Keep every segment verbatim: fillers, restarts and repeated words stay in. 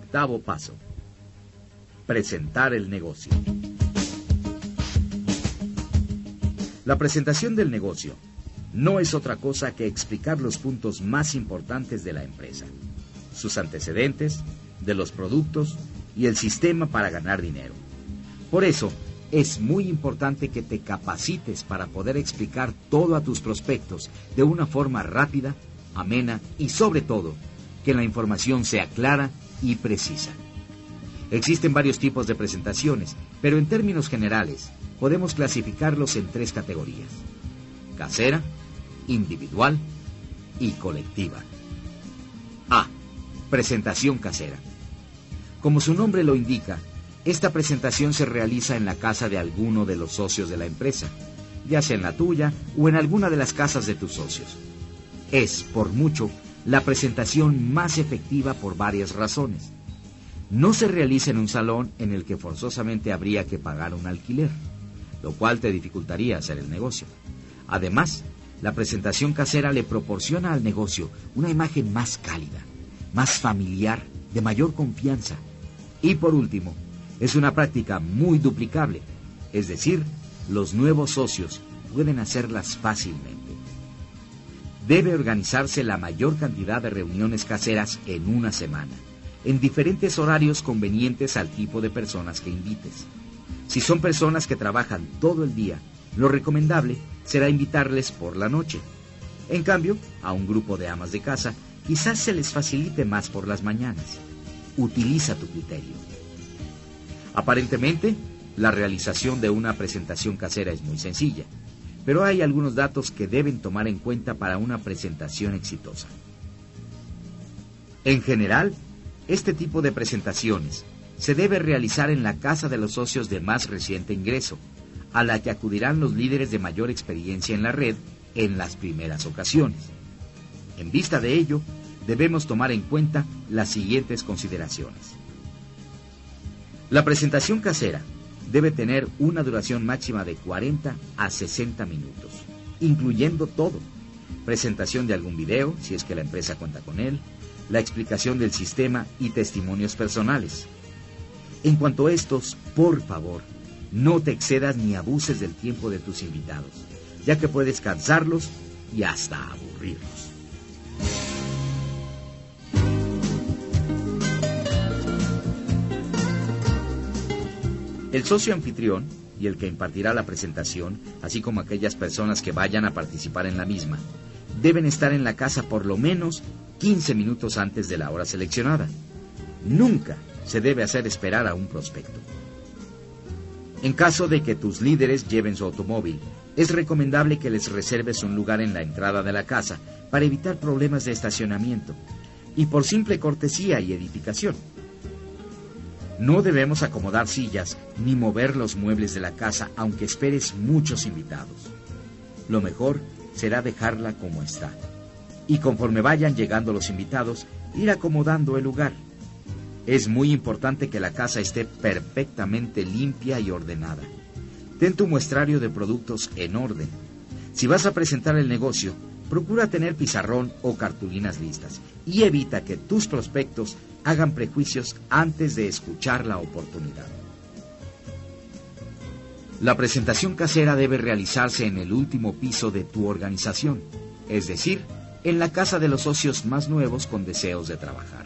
Octavo paso. Presentar el negocio. La presentación del negocio no es otra cosa que explicar los puntos más importantes de la empresa, sus antecedentes, de los productos y el sistema para ganar dinero. Por eso, es muy importante que te capacites para poder explicar todo a tus prospectos de una forma rápida, amena y, sobre todo, que la información sea clara y precisa. Existen varios tipos de presentaciones, pero en términos generales podemos clasificarlos en tres categorías: casera, individual y colectiva. A. Presentación casera. Como su nombre lo indica, esta presentación se realiza en la casa de alguno de los socios de la empresa, ya sea en la tuya o en alguna de las casas de tus socios. Es, por mucho, la presentación más efectiva por varias razones. No se realiza en un salón en el que forzosamente habría que pagar un alquiler, lo cual te dificultaría hacer el negocio. Además, la presentación casera le proporciona al negocio una imagen más cálida, más familiar, de mayor confianza. Y por último, es una práctica muy duplicable, es decir, los nuevos socios pueden hacerlas fácilmente. Debe organizarse la mayor cantidad de reuniones caseras en una semana, en diferentes horarios convenientes al tipo de personas que invites. Si son personas que trabajan todo el día, lo recomendable será invitarles por la noche. En cambio, a un grupo de amas de casa, quizás se les facilite más por las mañanas. Utiliza tu criterio. Aparentemente, la realización de una presentación casera es muy sencilla, pero hay algunos datos que deben tomar en cuenta para una presentación exitosa. En general, este tipo de presentaciones se debe realizar en la casa de los socios de más reciente ingreso, a la que acudirán los líderes de mayor experiencia en la red en las primeras ocasiones. En vista de ello, debemos tomar en cuenta las siguientes consideraciones. La presentación casera debe tener una duración máxima de cuarenta a sesenta minutos, incluyendo todo: presentación de algún video, si es que la empresa cuenta con él, la explicación del sistema y testimonios personales. En cuanto a estos, por favor, no te excedas ni abuses del tiempo de tus invitados, ya que puedes cansarlos y hasta aburrirlos. El socio anfitrión y el que impartirá la presentación, así como aquellas personas que vayan a participar en la misma, deben estar en la casa por lo menos quince minutos antes de la hora seleccionada. Nunca se debe hacer esperar a un prospecto. En caso de que tus líderes lleven su automóvil, es recomendable que les reserves un lugar en la entrada de la casa para evitar problemas de estacionamiento y por simple cortesía y edificación. No debemos acomodar sillas ni mover los muebles de la casa aunque esperes muchos invitados. Lo mejor será dejarla como está, y conforme vayan llegando los invitados, ir acomodando el lugar. Es muy importante que la casa esté perfectamente limpia y ordenada. Ten tu muestrario de productos en orden. Si vas a presentar el negocio, procura tener pizarrón o cartulinas listas y evita que tus prospectos hagan prejuicios antes de escuchar la oportunidad. La presentación casera debe realizarse en el último piso de tu organización, es decir, en la casa de los socios más nuevos con deseos de trabajar.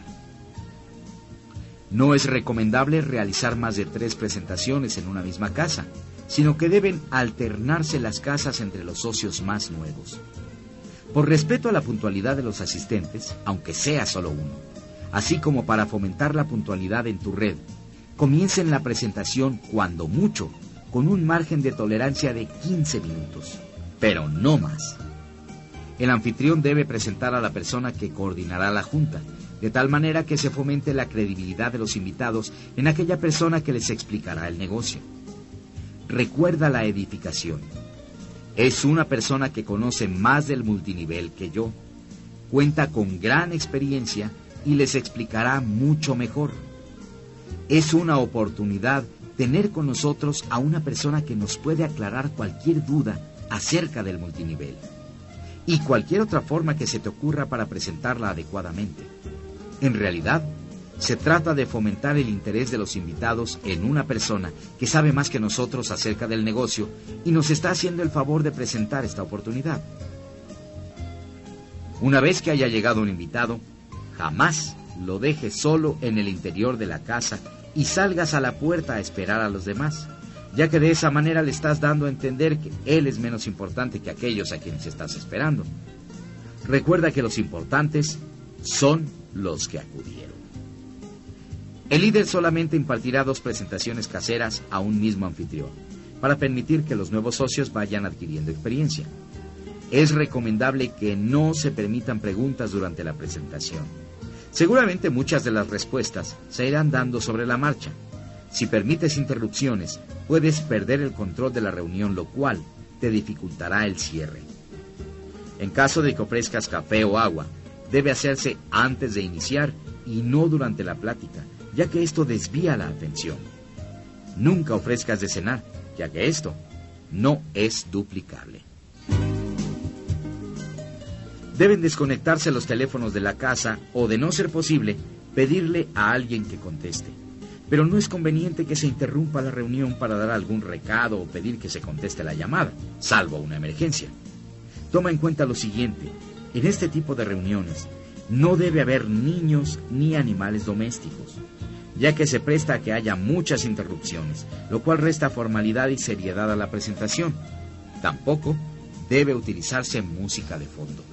No es recomendable realizar más de tres presentaciones en una misma casa, sino que deben alternarse las casas entre los socios más nuevos. Por respeto a la puntualidad de los asistentes, aunque sea solo uno, así como para fomentar la puntualidad en tu red, comiencen la presentación cuando mucho, con un margen de tolerancia de quince minutos, pero no más. El anfitrión debe presentar a la persona que coordinará la junta, de tal manera que se fomente la credibilidad de los invitados en aquella persona que les explicará el negocio. Recuerda la edificación. Es una persona que conoce más del multinivel que yo, cuenta con gran experiencia y les explicará mucho mejor. Es una oportunidad tener con nosotros a una persona que nos puede aclarar cualquier duda acerca del multinivel y cualquier otra forma que se te ocurra para presentarla adecuadamente. En realidad, Se trata de fomentar el interés de los invitados en una persona que sabe más que nosotros acerca del negocio y nos está haciendo el favor de presentar esta oportunidad. Una vez que haya llegado un invitado, jamás lo dejes solo en el interior de la casa y salgas a la puerta a esperar a los demás, ya que de esa manera le estás dando a entender que él es menos importante que aquellos a quienes estás esperando. Recuerda que los importantes son los que acudieron. El líder solamente impartirá dos presentaciones caseras a un mismo anfitrión, para permitir que los nuevos socios vayan adquiriendo experiencia. Es recomendable que no se permitan preguntas durante la presentación. Seguramente muchas de las respuestas se irán dando sobre la marcha. Si permites interrupciones, puedes perder el control de la reunión, lo cual te dificultará el cierre. En caso de que ofrezcas café o agua, debe hacerse antes de iniciar y no durante la plática, ya que esto desvía la atención. Nunca ofrezcas de cenar, ya que esto no es duplicable. Deben desconectarse los teléfonos de la casa o, de no ser posible, pedirle a alguien que conteste. Pero no es conveniente que se interrumpa la reunión para dar algún recado o pedir que se conteste la llamada, salvo una emergencia. Toma en cuenta lo siguiente: en este tipo de reuniones no debe haber niños ni animales domésticos, ya que se presta a que haya muchas interrupciones, lo cual resta formalidad y seriedad a la presentación. Tampoco debe utilizarse música de fondo.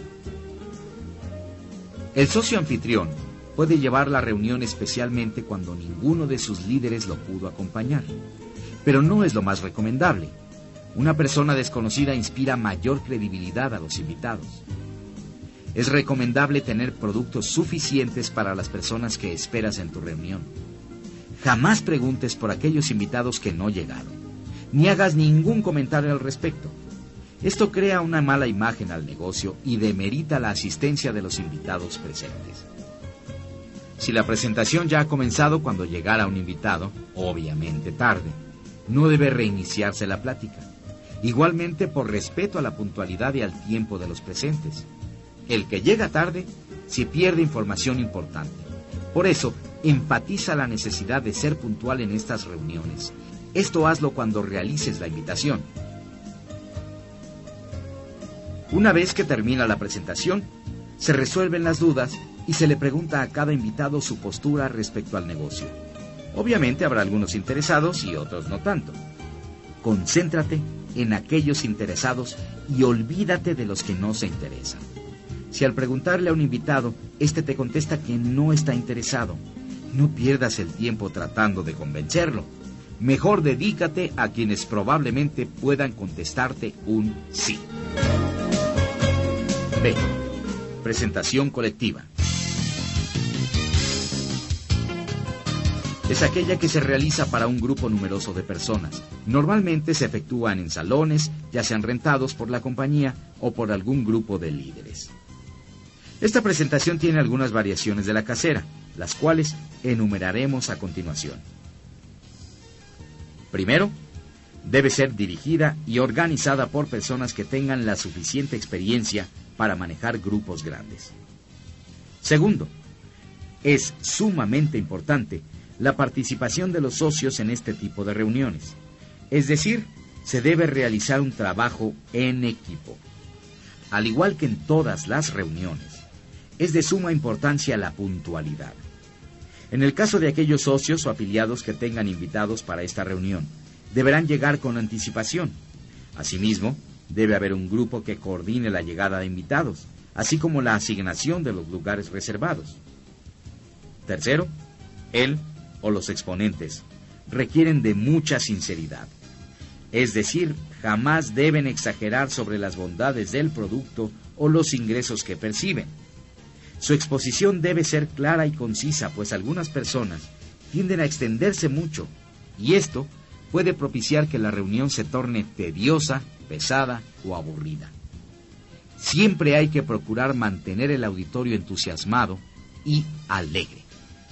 El socio anfitrión puede llevar la reunión especialmente cuando ninguno de sus líderes lo pudo acompañar, pero no es lo más recomendable. Una persona desconocida inspira mayor credibilidad a los invitados. Es recomendable tener productos suficientes para las personas que esperas en tu reunión. Jamás preguntes por aquellos invitados que no llegaron, ni hagas ningún comentario al respecto. Esto crea una mala imagen al negocio y demerita la asistencia de los invitados presentes. Si la presentación ya ha comenzado cuando llegara un invitado, obviamente tarde, no debe reiniciarse la plática. Igualmente, por respeto a la puntualidad y al tiempo de los presentes. El que llega tarde se pierde información importante. Por eso, enfatiza la necesidad de ser puntual en estas reuniones. Esto hazlo cuando realices la invitación. Una vez que termina la presentación, se resuelven las dudas y se le pregunta a cada invitado su postura respecto al negocio. Obviamente habrá algunos interesados y otros no tanto. Concéntrate en aquellos interesados y olvídate de los que no se interesan. Si al preguntarle a un invitado, éste te contesta que no está interesado, no pierdas el tiempo tratando de convencerlo. Mejor dedícate a quienes probablemente puedan contestarte un sí. B. Presentación colectiva. Es aquella que se realiza para un grupo numeroso de personas. Normalmente se efectúan en salones, ya sean rentados por la compañía o por algún grupo de líderes. Esta presentación tiene algunas variaciones de la casera, las cuales enumeraremos a continuación. Primero, debe ser dirigida y organizada por personas que tengan la suficiente experiencia para manejar grupos grandes. Segundo, es sumamente importante la participación de los socios en este tipo de reuniones. Es decir, se debe realizar un trabajo en equipo. Al igual que en todas las reuniones, es de suma importancia la puntualidad. En el caso de aquellos socios o afiliados que tengan invitados para esta reunión, deberán llegar con anticipación. Asimismo, debe haber un grupo que coordine la llegada de invitados, así como la asignación de los lugares reservados. Tercero, él o los exponentes requieren de mucha sinceridad. Es decir, jamás deben exagerar sobre las bondades del producto o los ingresos que perciben. Su exposición debe ser clara y concisa, pues algunas personas tienden a extenderse mucho, y esto puede propiciar que la reunión se torne tediosa, pesada o aburrida. Siempre hay que procurar mantener el auditorio entusiasmado y alegre.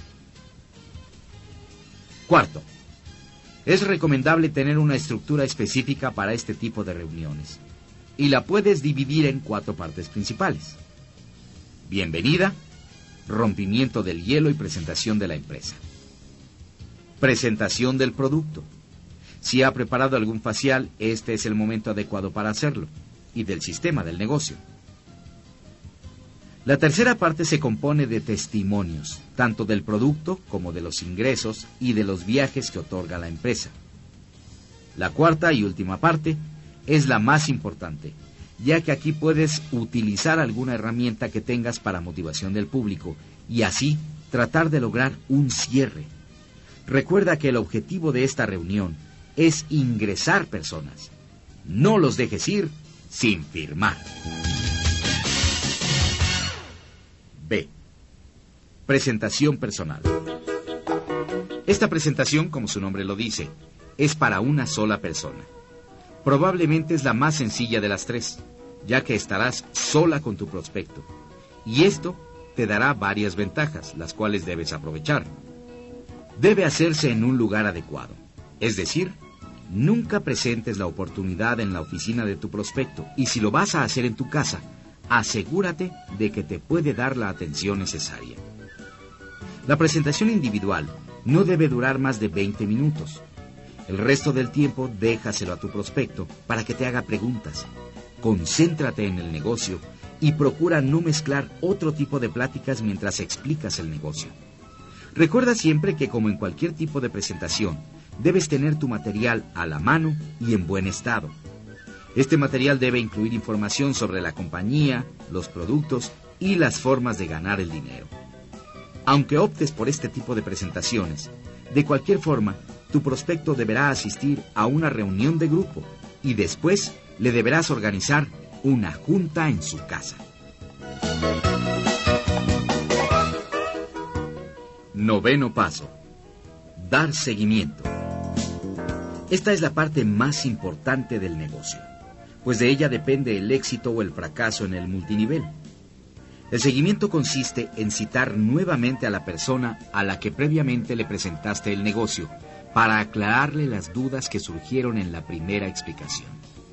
Cuarto, es recomendable tener una estructura específica para este tipo de reuniones, y la puedes dividir en cuatro partes principales: bienvenida, rompimiento del hielo y presentación de la empresa. Presentación del producto. Si ha preparado algún facial, este es el momento adecuado para hacerlo, y del sistema del negocio. La tercera parte se compone de testimonios, tanto del producto como de los ingresos y de los viajes que otorga la empresa. La cuarta y última parte es la más importante, ya que aquí puedes utilizar alguna herramienta que tengas para motivación del público y así tratar de lograr un cierre. Recuerda que el objetivo de esta reunión es ingresar personas. No los dejes ir sin firmar. B. Presentación personal. Esta presentación, como su nombre lo dice, es para una sola persona. Probablemente es la más sencilla de las tres, ya que estarás sola con tu prospecto. Y esto te dará varias ventajas, las cuales debes aprovechar. Debe hacerse en un lugar adecuado, es decir, nunca presentes la oportunidad en la oficina de tu prospecto, y si lo vas a hacer en tu casa, asegúrate de que te puede dar la atención necesaria. La presentación individual no debe durar más de veinte minutos. El resto del tiempo déjaselo a tu prospecto para que te haga preguntas. Concéntrate en el negocio y procura no mezclar otro tipo de pláticas mientras explicas el negocio. Recuerda siempre que, como en cualquier tipo de presentación, debes tener tu material a la mano y en buen estado. Este material debe incluir información sobre la compañía, los productos y las formas de ganar el dinero. Aunque optes por este tipo de presentaciones, de cualquier forma, tu prospecto deberá asistir a una reunión de grupo y después le deberás organizar una junta en su casa. Noveno paso. Dar seguimiento. Esta es la parte más importante del negocio, pues de ella depende el éxito o el fracaso en el multinivel. El seguimiento consiste en citar nuevamente a la persona a la que previamente le presentaste el negocio para aclararle las dudas que surgieron en la primera explicación.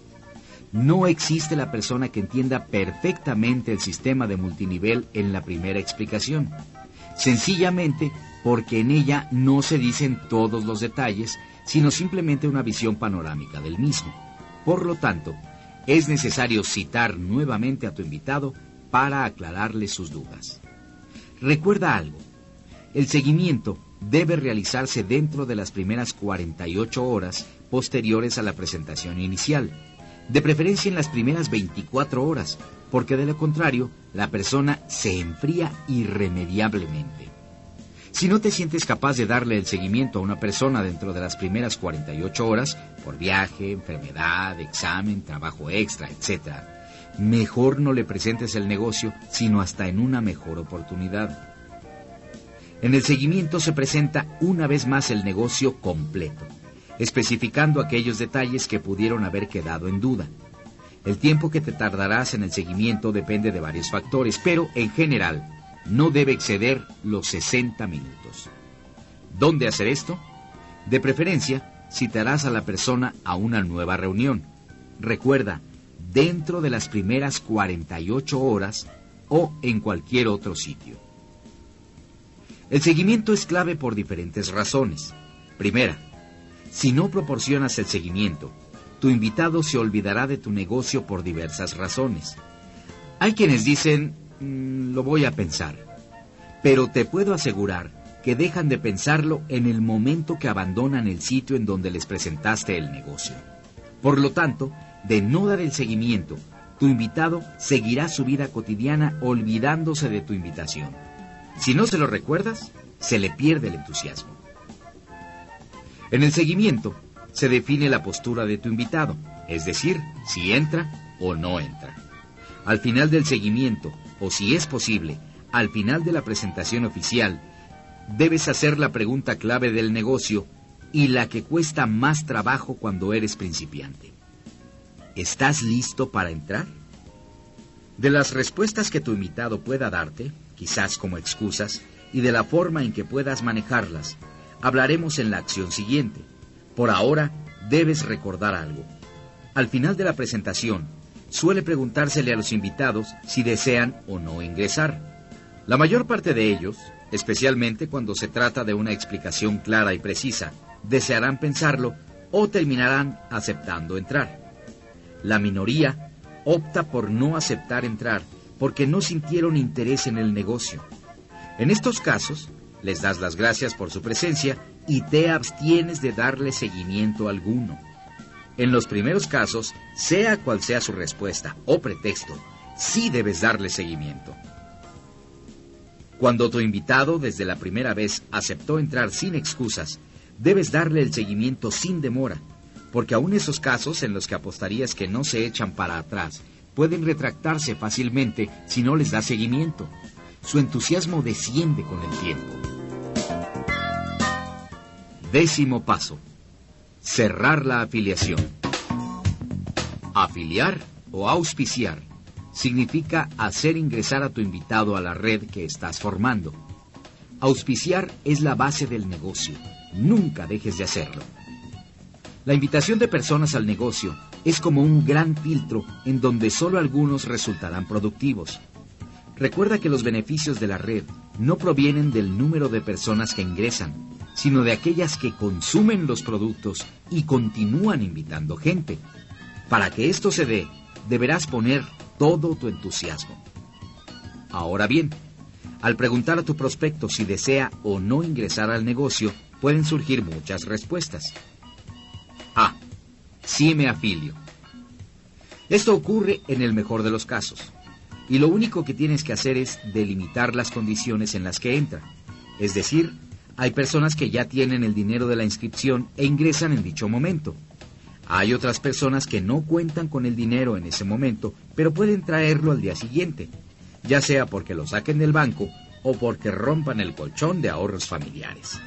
No existe la persona que entienda perfectamente el sistema de multinivel en la primera explicación, sencillamente porque en ella no se dicen todos los detalles, sino simplemente una visión panorámica del mismo. Por lo tanto, es necesario citar nuevamente a tu invitado para aclararle sus dudas. Recuerda algo, el seguimiento debe realizarse dentro de las primeras cuarenta y ocho horas posteriores a la presentación inicial, de preferencia en las primeras veinticuatro horas, porque de lo contrario, la persona se enfría irremediablemente. Si no te sientes capaz de darle el seguimiento a una persona dentro de las primeras cuarenta y ocho horas, por viaje, enfermedad, examen, trabajo extra, etcétera, mejor no le presentes el negocio, sino hasta en una mejor oportunidad. En el seguimiento se presenta una vez más el negocio completo, especificando aquellos detalles que pudieron haber quedado en duda. El tiempo que te tardarás en el seguimiento depende de varios factores, pero en general no debe exceder los sesenta minutos. ¿Dónde hacer esto? De preferencia, citarás a la persona a una nueva reunión. Recuerda, dentro de las primeras cuarenta y ocho horas o en cualquier otro sitio. El seguimiento es clave por diferentes razones. Primera, si no proporcionas el seguimiento, tu invitado se olvidará de tu negocio por diversas razones. Hay quienes dicen, mmm, lo voy a pensar, pero te puedo asegurar que dejan de pensarlo en el momento que abandonan el sitio en donde les presentaste el negocio. Por lo tanto, de no dar el seguimiento, tu invitado seguirá su vida cotidiana olvidándose de tu invitación. Si no se lo recuerdas, se le pierde el entusiasmo. En el seguimiento, se define la postura de tu invitado, es decir, si entra o no entra. Al final del seguimiento, o si es posible, al final de la presentación oficial, debes hacer la pregunta clave del negocio y la que cuesta más trabajo cuando eres principiante. ¿Estás listo para entrar? De las respuestas que tu invitado pueda darte, quizás como excusas, y de la forma en que puedas manejarlas, hablaremos en la acción siguiente. Por ahora, debes recordar algo. Al final de la presentación, suele preguntársele a los invitados si desean o no ingresar. La mayor parte de ellos, especialmente cuando se trata de una explicación clara y precisa, desearán pensarlo o terminarán aceptando entrar. La minoría opta por no aceptar entrar porque no sintieron interés en el negocio. En estos casos, les das las gracias por su presencia y te abstienes de darle seguimiento alguno. En los primeros casos, sea cual sea su respuesta o pretexto, sí debes darle seguimiento. Cuando tu invitado desde la primera vez aceptó entrar sin excusas, debes darle el seguimiento sin demora, porque aún esos casos en los que apostarías que no se echan para atrás pueden retractarse fácilmente si no les das seguimiento. Su entusiasmo desciende con el tiempo. Décimo paso: cerrar la afiliación. Afiliar o auspiciar significa hacer ingresar a tu invitado a la red que estás formando. Auspiciar es la base del negocio. Nunca dejes de hacerlo. La invitación de personas al negocio es como un gran filtro en donde solo algunos resultarán productivos. Recuerda que los beneficios de la red no provienen del número de personas que ingresan, sino de aquellas que consumen los productos y continúan invitando gente. Para que esto se dé, deberás poner todo tu entusiasmo. Ahora bien, al preguntar a tu prospecto si desea o no ingresar al negocio, pueden surgir muchas respuestas. A. Sí me afilio. Esto ocurre en el mejor de los casos, y lo único que tienes que hacer es delimitar las condiciones en las que entra. Es decir, hay personas que ya tienen el dinero de la inscripción e ingresan en dicho momento. Hay otras personas que no cuentan con el dinero en ese momento, pero pueden traerlo al día siguiente, ya sea porque lo saquen del banco o porque rompan el colchón de ahorros familiares.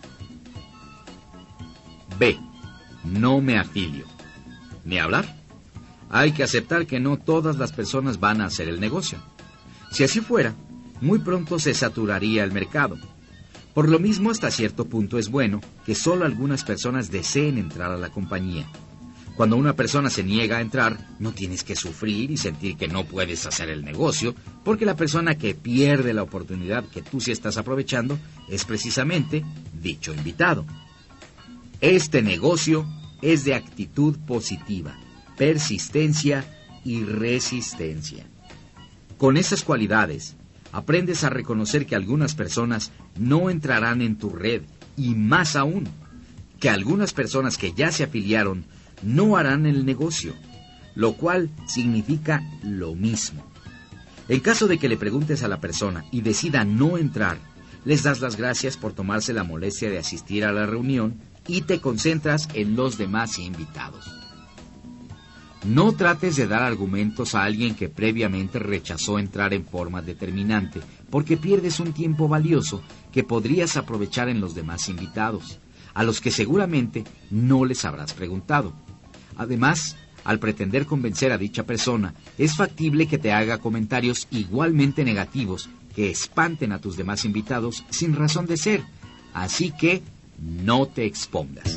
B. No me afilio. ¿Ni hablar? Hay que aceptar que no todas las personas van a hacer el negocio. Si así fuera, muy pronto se saturaría el mercado. Por lo mismo, hasta cierto punto es bueno que solo algunas personas deseen entrar a la compañía. Cuando una persona se niega a entrar, no tienes que sufrir y sentir que no puedes hacer el negocio, porque la persona que pierde la oportunidad que tú sí estás aprovechando es precisamente dicho invitado. Este negocio es de actitud positiva, persistencia y resistencia. Con esas cualidades, aprendes a reconocer que algunas personas no entrarán en tu red y más aún, que algunas personas que ya se afiliaron no harán el negocio, lo cual significa lo mismo. En caso de que le preguntes a la persona y decida no entrar, les das las gracias por tomarse la molestia de asistir a la reunión y te concentras en los demás invitados. No trates de dar argumentos a alguien que previamente rechazó entrar en forma determinante, porque pierdes un tiempo valioso que podrías aprovechar en los demás invitados, a los que seguramente no les habrás preguntado. Además, al pretender convencer a dicha persona, es factible que te haga comentarios igualmente negativos que espanten a tus demás invitados sin razón de ser. Así que no te expongas.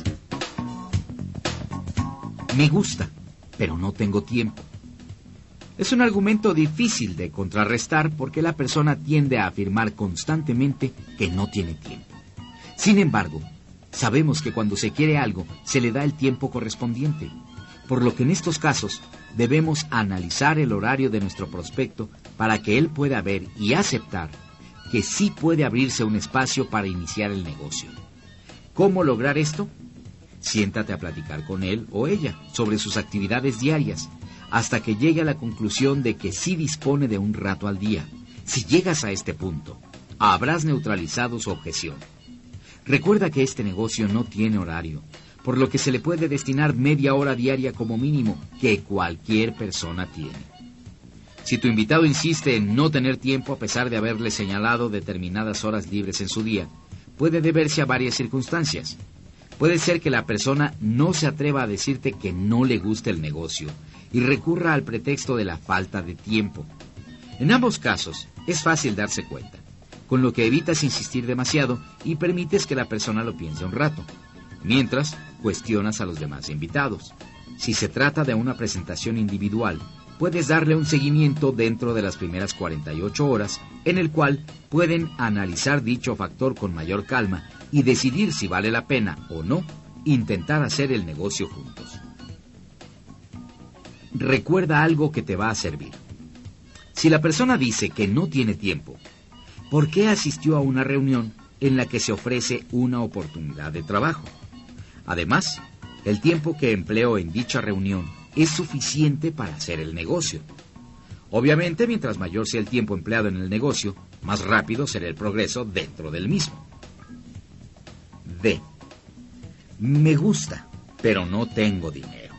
Me gusta, pero no tengo tiempo. Es un argumento difícil de contrarrestar porque la persona tiende a afirmar constantemente que no tiene tiempo. Sin embargo, sabemos que cuando se quiere algo, se le da el tiempo correspondiente, por lo que en estos casos debemos analizar el horario de nuestro prospecto para que él pueda ver y aceptar que sí puede abrirse un espacio para iniciar el negocio. ¿Cómo lograr esto? Siéntate a platicar con él o ella sobre sus actividades diarias, hasta que llegue a la conclusión de que sí dispone de un rato al día. Si llegas a este punto, habrás neutralizado su objeción. Recuerda que este negocio no tiene horario, por lo que se le puede destinar media hora diaria como mínimo, que cualquier persona tiene. Si tu invitado insiste en no tener tiempo a pesar de haberle señalado determinadas horas libres en su día, puede deberse a varias circunstancias. Puede ser que la persona no se atreva a decirte que no le gusta el negocio y recurra al pretexto de la falta de tiempo. En ambos casos, es fácil darse cuenta, con lo que evitas insistir demasiado y permites que la persona lo piense un rato, mientras cuestionas a los demás invitados. Si se trata de una presentación individual, puedes darle un seguimiento dentro de las primeras cuarenta y ocho horas, en el cual pueden analizar dicho factor con mayor calma y decidir si vale la pena o no intentar hacer el negocio juntos. Recuerda algo que te va a servir. Si la persona dice que no tiene tiempo, ¿por qué asistió a una reunión en la que se ofrece una oportunidad de trabajo? Además, el tiempo que empleó en dicha reunión es suficiente para hacer el negocio. Obviamente, mientras mayor sea el tiempo empleado en el negocio, más rápido será el progreso dentro del mismo. D. Me gusta, pero no tengo dinero.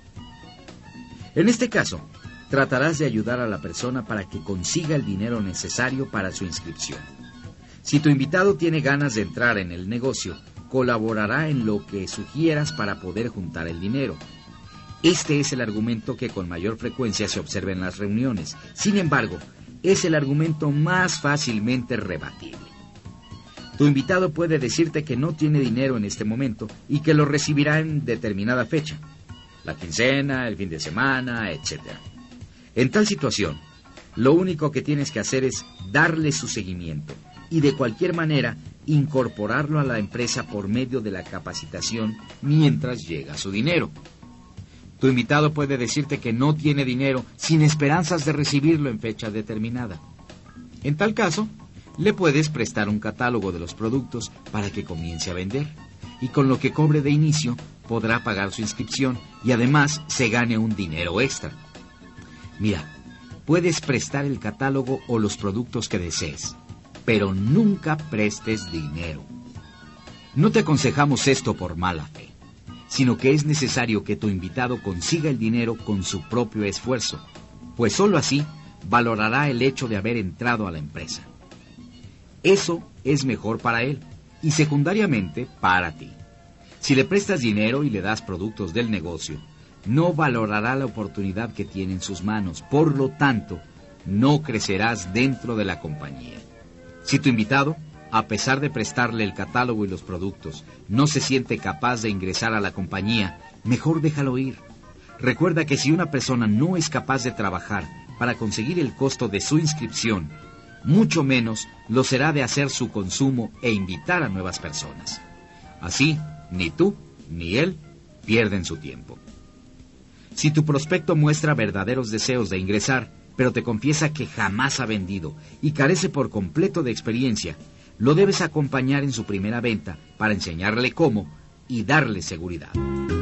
En este caso, tratarás de ayudar a la persona para que consiga el dinero necesario para su inscripción. Si tu invitado tiene ganas de entrar en el negocio, colaborará en lo que sugieras para poder juntar el dinero. Este es el argumento que con mayor frecuencia se observa en las reuniones. Sin embargo, es el argumento más fácilmente rebatible. Tu invitado puede decirte que no tiene dinero en este momento y que lo recibirá en determinada fecha, la quincena, el fin de semana, etcétera. En tal situación, lo único que tienes que hacer es darle su seguimiento y de cualquier manera incorporarlo a la empresa por medio de la capacitación mientras llega su dinero. Tu invitado puede decirte que no tiene dinero sin esperanzas de recibirlo en fecha determinada. En tal caso, le puedes prestar un catálogo de los productos para que comience a vender, y con lo que cobre de inicio podrá pagar su inscripción y además se gane un dinero extra. Mira, puedes prestar el catálogo o los productos que desees, pero nunca prestes dinero. No te aconsejamos esto por mala fe, sino que es necesario que tu invitado consiga el dinero con su propio esfuerzo, pues sólo así valorará el hecho de haber entrado a la empresa. Eso es mejor para él y secundariamente para ti. Si le prestas dinero y le das productos del negocio, no valorará la oportunidad que tiene en sus manos, por lo tanto, no crecerás dentro de la compañía. Si tu invitado, a pesar de prestarle el catálogo y los productos, no se siente capaz de ingresar a la compañía, mejor déjalo ir. Recuerda que si una persona no es capaz de trabajar para conseguir el costo de su inscripción, mucho menos lo será de hacer su consumo e invitar a nuevas personas. Así, ni tú ni él pierden su tiempo. Si tu prospecto muestra verdaderos deseos de ingresar, pero te confiesa que jamás ha vendido y carece por completo de experiencia, lo debes acompañar en su primera venta para enseñarle cómo y darle seguridad.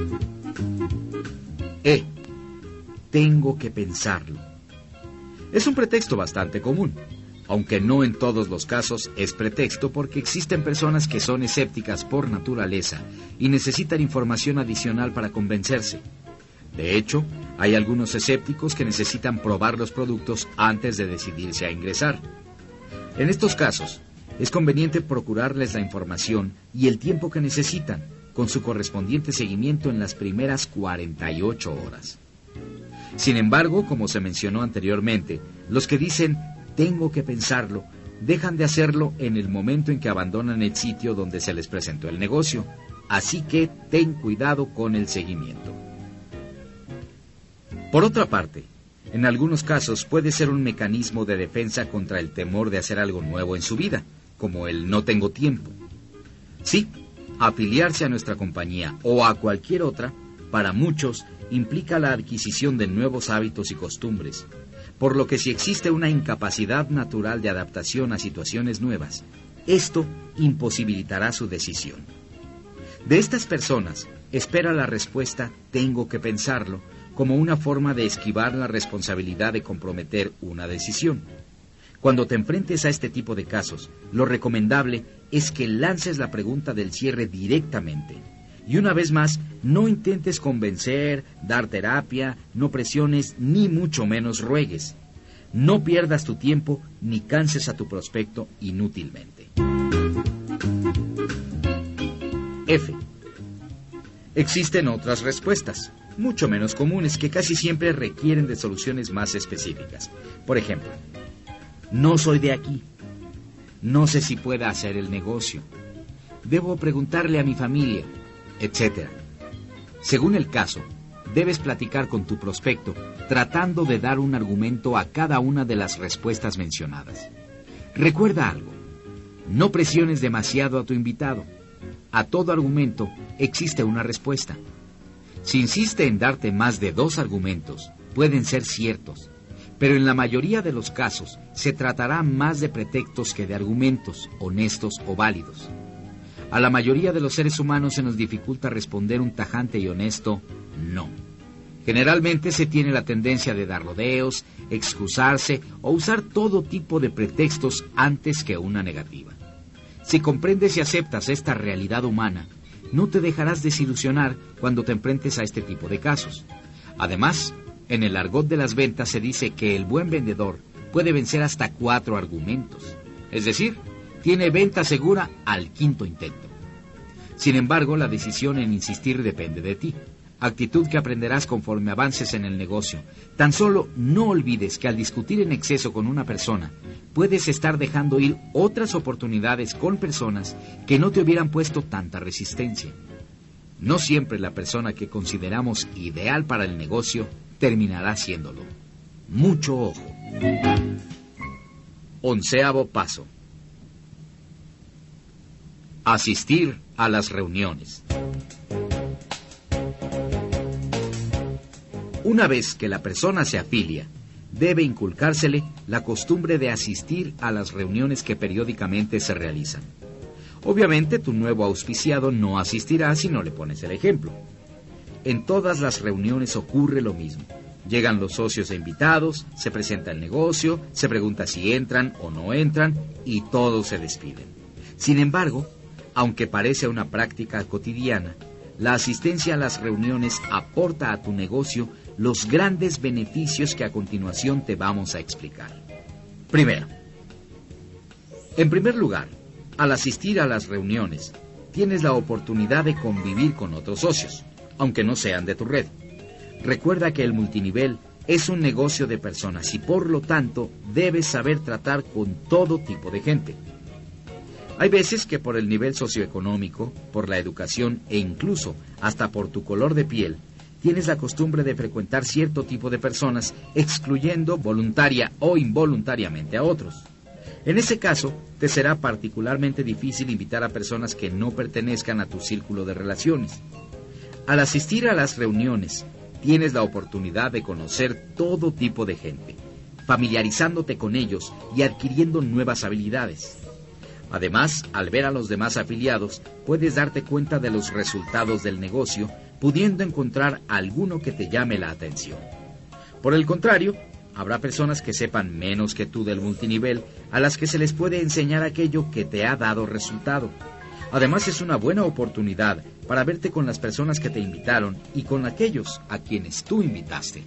E. Tengo que pensarlo. Es un pretexto bastante común, aunque no en todos los casos es pretexto porque existen personas que son escépticas por naturaleza y necesitan información adicional para convencerse. De hecho, hay algunos escépticos que necesitan probar los productos antes de decidirse a ingresar. En estos casos, es conveniente procurarles la información y el tiempo que necesitan, con su correspondiente seguimiento en las primeras cuarenta y ocho horas. Sin embargo, como se mencionó anteriormente, los que dicen tengo que pensarlo, dejan de hacerlo en el momento en que abandonan el sitio donde se les presentó el negocio, así que ten cuidado con el seguimiento. Por otra parte, en algunos casos puede ser un mecanismo de defensa contra el temor de hacer algo nuevo en su vida, como el no tengo tiempo. Sí, afiliarse a nuestra compañía o a cualquier otra, para muchos, implica la adquisición de nuevos hábitos y costumbres, por lo que si existe una incapacidad natural de adaptación a situaciones nuevas, esto imposibilitará su decisión. De estas personas, espera la respuesta tengo que pensarlo como una forma de esquivar la responsabilidad de comprometer una decisión. Cuando te enfrentes a este tipo de casos, lo recomendable es que lances la pregunta del cierre directamente. Y una vez más, no intentes convencer, dar terapia, no presiones, ni mucho menos ruegues. No pierdas tu tiempo ni canses a tu prospecto inútilmente. F. Existen otras respuestas, mucho menos comunes, que casi siempre requieren de soluciones más específicas. Por ejemplo, no soy de aquí. No sé si pueda hacer el negocio. Debo preguntarle a mi familia, etcétera. Según el caso, debes platicar con tu prospecto, tratando de dar un argumento a cada una de las respuestas mencionadas. Recuerda algo, no presiones demasiado a tu invitado. A todo argumento existe una respuesta. Si insiste en darte más de dos argumentos, pueden ser ciertos, pero en la mayoría de los casos se tratará más de pretextos que de argumentos honestos o válidos. A la mayoría de los seres humanos se nos dificulta responder un tajante y honesto no. Generalmente se tiene la tendencia de dar rodeos, excusarse o usar todo tipo de pretextos antes que una negativa. Si comprendes y aceptas esta realidad humana, no te dejarás desilusionar cuando te enfrentes a este tipo de casos. Además, en el argot de las ventas se dice que el buen vendedor puede vencer hasta cuatro argumentos. Es decir, tiene venta segura al quinto intento. Sin embargo, la decisión en insistir depende de ti. Actitud que aprenderás conforme avances en el negocio. Tan solo no olvides que al discutir en exceso con una persona, puedes estar dejando ir otras oportunidades con personas que no te hubieran puesto tanta resistencia. No siempre la persona que consideramos ideal para el negocio terminará siéndolo. Mucho ojo. Onceavo paso. Asistir a las reuniones. Una vez que la persona se afilia, debe inculcársele la costumbre de asistir a las reuniones que periódicamente se realizan. Obviamente, tu nuevo auspiciado no asistirá si no le pones el ejemplo. En todas las reuniones ocurre lo mismo. Llegan los socios e invitados, se presenta el negocio, se pregunta si entran o no entran y todos se despiden. Sin embargo, aunque parece una práctica cotidiana, la asistencia a las reuniones aporta a tu negocio los grandes beneficios que a continuación te vamos a explicar. Primero, en primer lugar, al asistir a las reuniones, tienes la oportunidad de convivir con otros socios, aunque no sean de tu red. Recuerda que el multinivel es un negocio de personas y por lo tanto debes saber tratar con todo tipo de gente. Hay veces que por el nivel socioeconómico, por la educación e incluso hasta por tu color de piel, tienes la costumbre de frecuentar cierto tipo de personas, excluyendo voluntaria o involuntariamente a otros. En ese caso, te será particularmente difícil invitar a personas que no pertenezcan a tu círculo de relaciones. Al asistir a las reuniones, tienes la oportunidad de conocer todo tipo de gente, familiarizándote con ellos y adquiriendo nuevas habilidades. Además, al ver a los demás afiliados, puedes darte cuenta de los resultados del negocio, pudiendo encontrar alguno que te llame la atención. Por el contrario, habrá personas que sepan menos que tú del multinivel, a las que se les puede enseñar aquello que te ha dado resultado. Además, es una buena oportunidad para verte con las personas que te invitaron y con aquellos a quienes tú invitaste.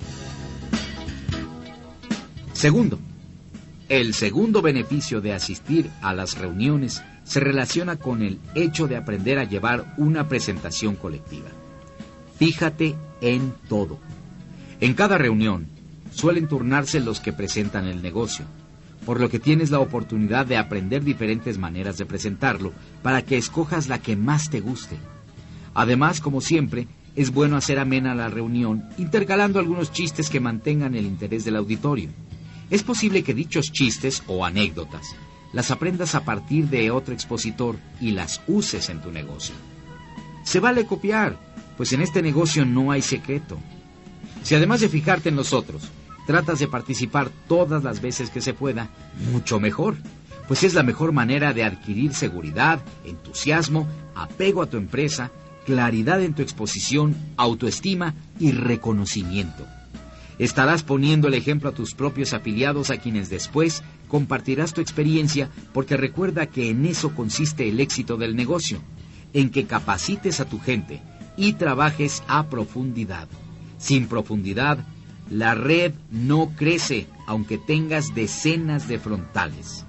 Segundo, el segundo beneficio de asistir a las reuniones se relaciona con el hecho de aprender a llevar una presentación colectiva. Fíjate en todo. En cada reunión suelen turnarse los que presentan el negocio, por lo que tienes la oportunidad de aprender diferentes maneras de presentarlo para que escojas la que más te guste. Además, como siempre, es bueno hacer amena la reunión intercalando algunos chistes que mantengan el interés del auditorio. Es posible que dichos chistes o anécdotas las aprendas a partir de otro expositor y las uses en tu negocio. Se vale copiar, pues en este negocio no hay secreto. Si además de fijarte en los otros, tratas de participar todas las veces que se pueda, mucho mejor, pues es la mejor manera de adquirir seguridad, entusiasmo, apego a tu empresa, claridad en tu exposición, autoestima y reconocimiento. Estarás poniendo el ejemplo a tus propios afiliados a quienes después compartirás tu experiencia, porque recuerda que en eso consiste el éxito del negocio, en que capacites a tu gente y trabajes a profundidad. Sin profundidad, la red no crece, aunque tengas decenas de frontales.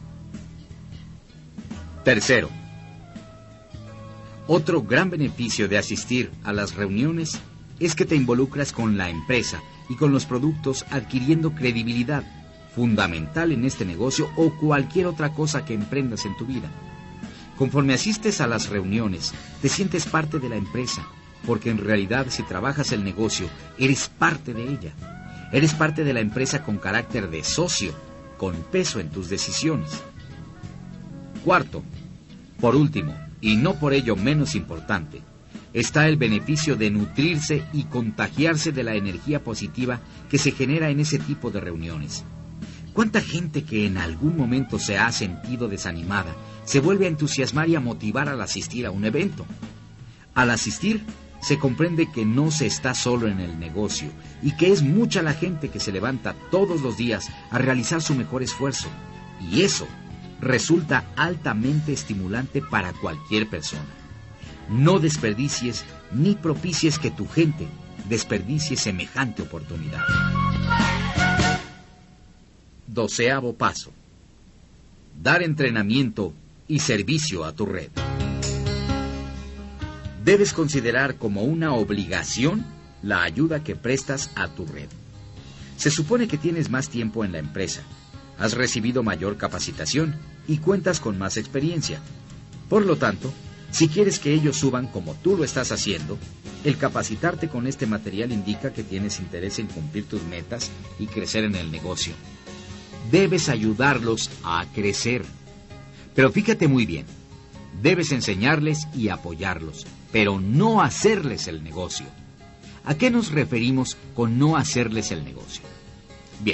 Tercero, otro gran beneficio de asistir a las reuniones es que te involucras con la empresa y con los productos, adquiriendo credibilidad, fundamental en este negocio o cualquier otra cosa que emprendas en tu vida. Conforme asistes a las reuniones, te sientes parte de la empresa, porque en realidad si trabajas el negocio, eres parte de ella. Eres parte de la empresa con carácter de socio, con peso en tus decisiones. Cuarto, por último, y no por ello menos importante, está el beneficio de nutrirse y contagiarse de la energía positiva que se genera en ese tipo de reuniones. ¿Cuánta gente que en algún momento se ha sentido desanimada se vuelve a entusiasmar y a motivar al asistir a un evento? Al asistir, se comprende que no se está solo en el negocio y que es mucha la gente que se levanta todos los días a realizar su mejor esfuerzo. Y eso resulta altamente estimulante para cualquier persona. No desperdicies ni propicies que tu gente desperdicie semejante oportunidad. Doceavo paso. Dar entrenamiento y servicio a tu red. Debes considerar como una obligación la ayuda que prestas a tu red. Se supone que tienes más tiempo en la empresa, has recibido mayor capacitación y cuentas con más experiencia. Por lo tanto, si quieres que ellos suban como tú lo estás haciendo, el capacitarte con este material indica que tienes interés en cumplir tus metas y crecer en el negocio. Debes ayudarlos a crecer. Pero fíjate muy bien, debes enseñarles y apoyarlos, pero no hacerles el negocio. ¿A qué nos referimos con no hacerles el negocio? Bien,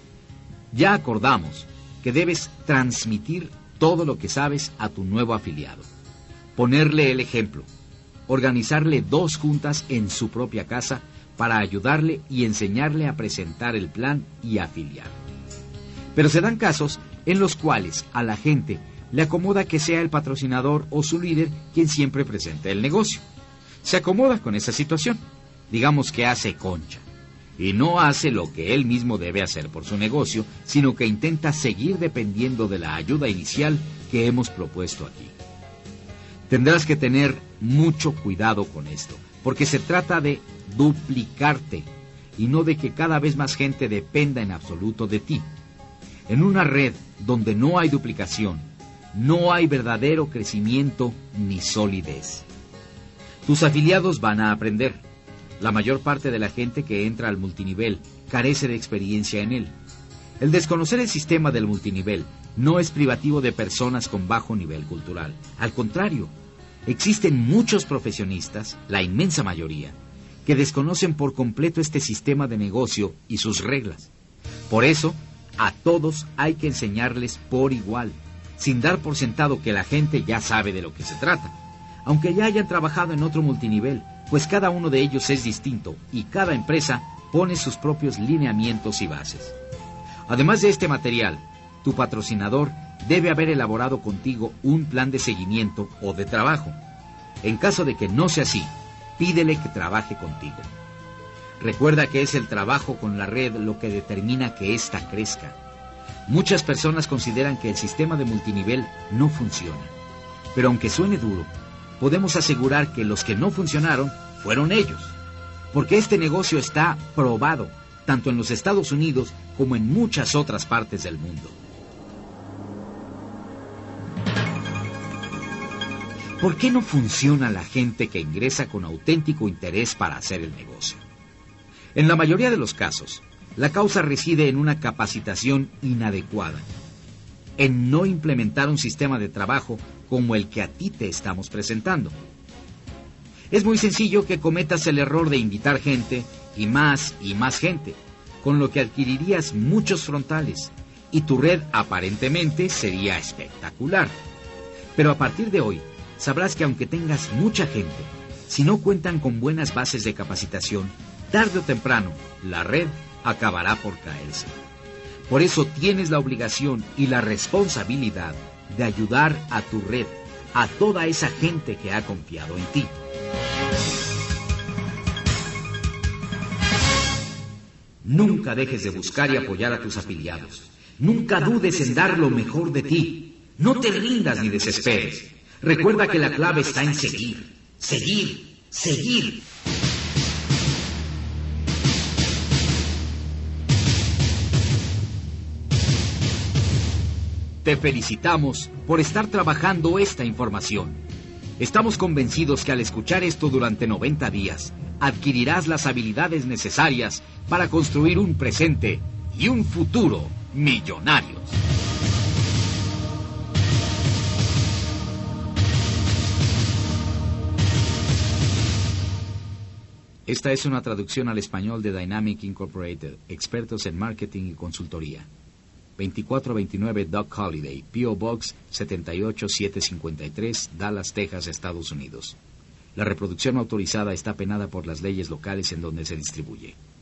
ya acordamos que debes transmitir todo lo que sabes a tu nuevo afiliado. Ponerle el ejemplo, organizarle dos juntas en su propia casa para ayudarle y enseñarle a presentar el plan y afiliar. Pero se dan casos en los cuales a la gente le acomoda que sea el patrocinador o su líder quien siempre presente el negocio. Se acomoda con esa situación, digamos que hace concha, y no hace lo que él mismo debe hacer por su negocio, sino que intenta seguir dependiendo de la ayuda inicial que hemos propuesto aquí. Tendrás que tener mucho cuidado con esto, porque se trata de duplicarte y no de que cada vez más gente dependa en absoluto de ti. En una red donde no hay duplicación, no hay verdadero crecimiento ni solidez. Tus afiliados van a aprender. La mayor parte de la gente que entra al multinivel carece de experiencia en él. El desconocer el sistema del multinivel no es privativo de personas con bajo nivel cultural. Al contrario, existen muchos profesionistas, la inmensa mayoría, que desconocen por completo este sistema de negocio y sus reglas. Por eso, a todos hay que enseñarles por igual, sin dar por sentado que la gente ya sabe de lo que se trata, aunque ya hayan trabajado en otro multinivel, pues cada uno de ellos es distinto y cada empresa pone sus propios lineamientos y bases. Además de este material, tu patrocinador debe haber elaborado contigo un plan de seguimiento o de trabajo. En caso de que no sea así, pídele que trabaje contigo. Recuerda que es el trabajo con la red lo que determina que ésta crezca. Muchas personas consideran que el sistema de multinivel no funciona, pero aunque suene duro, podemos asegurar que los que no funcionaron fueron ellos, porque este negocio está probado, tanto en los Estados Unidos como en muchas otras partes del mundo. ¿Por qué no funciona la gente que ingresa con auténtico interés para hacer el negocio? En la mayoría de los casos, la causa reside en una capacitación inadecuada, en no implementar un sistema de trabajo como el que a ti te estamos presentando. Es muy sencillo que cometas el error de invitar gente y más y más gente, con lo que adquirirías muchos frontales y tu red aparentemente sería espectacular. Pero a partir de hoy, sabrás que aunque tengas mucha gente, si no cuentan con buenas bases de capacitación, tarde o temprano la red acabará por caerse. Por eso tienes la obligación y la responsabilidad de ayudar a tu red, a toda esa gente que ha confiado en ti. Nunca dejes de buscar y apoyar a tus afiliados. Nunca dudes en dar lo mejor de ti. No te rindas ni desesperes. Recuerda que la clave está en seguir, seguir, seguir. Te felicitamos por estar trabajando esta información. Estamos convencidos que al escuchar esto durante noventa días, adquirirás las habilidades necesarias para construir un presente y un futuro millonarios. Esta es una traducción al español de Dynamic Incorporated, expertos en marketing y consultoría. veinticuatro veintinueve Dock Holiday, P O Box setenta y ocho mil setecientos cincuenta y tres, Dallas, Texas, Estados Unidos. La reproducción autorizada está penada por las leyes locales en donde se distribuye.